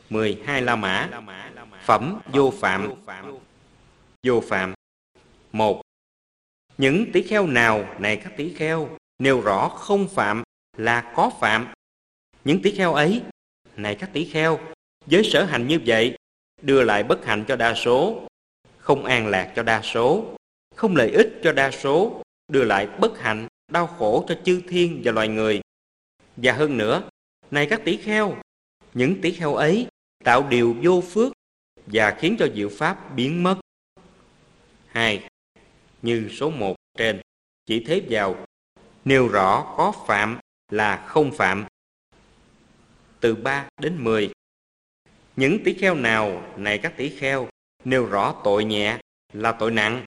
12 La Mã. Phẩm vô phạm. Vô phạm. 1. Những tỷ kheo nào, này các tỷ kheo, nêu rõ không phạm là có phạm. Những tỷ kheo ấy, này các tỷ kheo, với sở hành như vậy, đưa lại bất hạnh cho đa số, không an lạc cho đa số, không lợi ích cho đa số, đưa lại bất hạnh, đau khổ cho chư thiên và loài người. Và hơn nữa, này các tỷ kheo, những tỷ kheo ấy tạo điều vô phước và khiến cho diệu pháp biến mất. 2. Như số 1 trên, chỉ thế vào, nêu rõ có phạm là không phạm. Từ 3 đến 10. Những tỷ kheo nào, này các tỷ kheo, nêu rõ tội nhẹ là tội nặng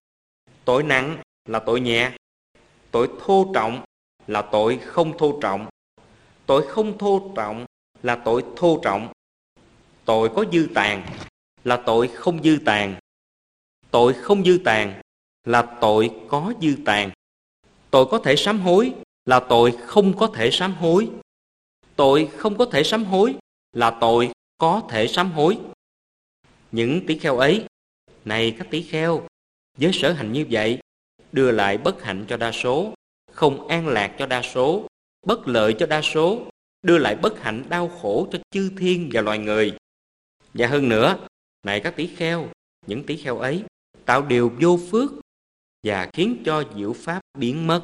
là tội nhẹ, tội thô trọng là tội không thô trọng, tội không thô trọng là tội thô trọng, tội có dư tàn là tội không dư tàn, tội không dư tàn là tội có dư tàn, tội có thể sám hối là tội không có thể sám hối, tội không có thể sám hối là tội có thể sám hối. Những tỷ kheo ấy, này các tỷ kheo, với sở hành như vậy, đưa lại bất hạnh cho đa số, không an lạc cho đa số, bất lợi cho đa số, đưa lại bất hạnh đau khổ cho chư thiên và loài người. Và hơn nữa, này các tỷ kheo, những tỷ kheo ấy tạo điều vô phước và khiến cho diệu pháp biến mất.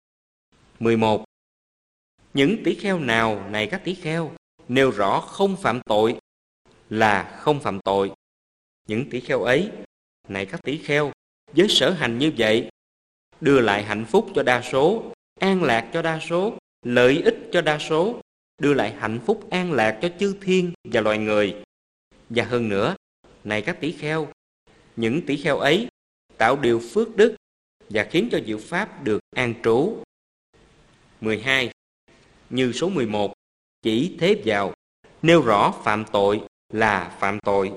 11. Những tỷ kheo nào, này các tỷ kheo, nêu rõ không phạm tội là không phạm tội. Những tỷ kheo ấy, này các tỷ kheo, với sở hành như vậy, đưa lại hạnh phúc cho đa số, an lạc cho đa số, lợi ích cho đa số, đưa lại hạnh phúc an lạc cho chư thiên và loài người. Và hơn nữa, này các tỷ kheo, những tỷ kheo ấy tạo điều phước đức và khiến cho diệu pháp được an trú. 12. Như số 11, chỉ thế vào, nêu rõ phạm tội là phạm tội.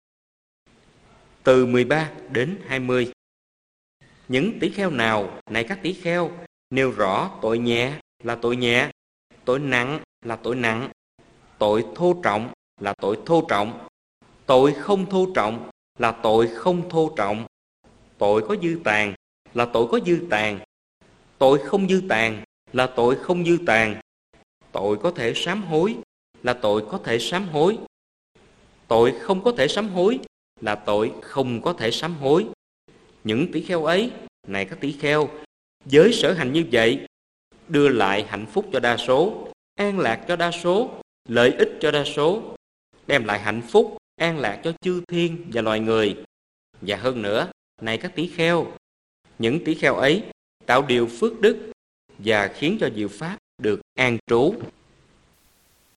Từ 13 đến 20. Những tỷ kheo nào, này các tỷ kheo, nêu rõ tội nhẹ là tội nhẹ, tội nặng là tội nặng, tội thô trọng là tội thô trọng, tội không thô trọng là tội không thô trọng, tội có dư tàn là tội có dư tàn, tội không dư tàn là tội không dư tàn, tội có thể sám hối là tội có thể sám hối, tội không có thể sám hối là tội không có thể sám hối. Những tỷ kheo ấy, này các tỷ kheo, với sở hành như vậy, đưa lại hạnh phúc cho đa số, an lạc cho đa số, lợi ích cho đa số, đem lại hạnh phúc, an lạc cho chư thiên và loài người. Và hơn nữa, này các tỷ kheo, những tỷ kheo ấy tạo điều phước đức và khiến cho diệu pháp được an trú.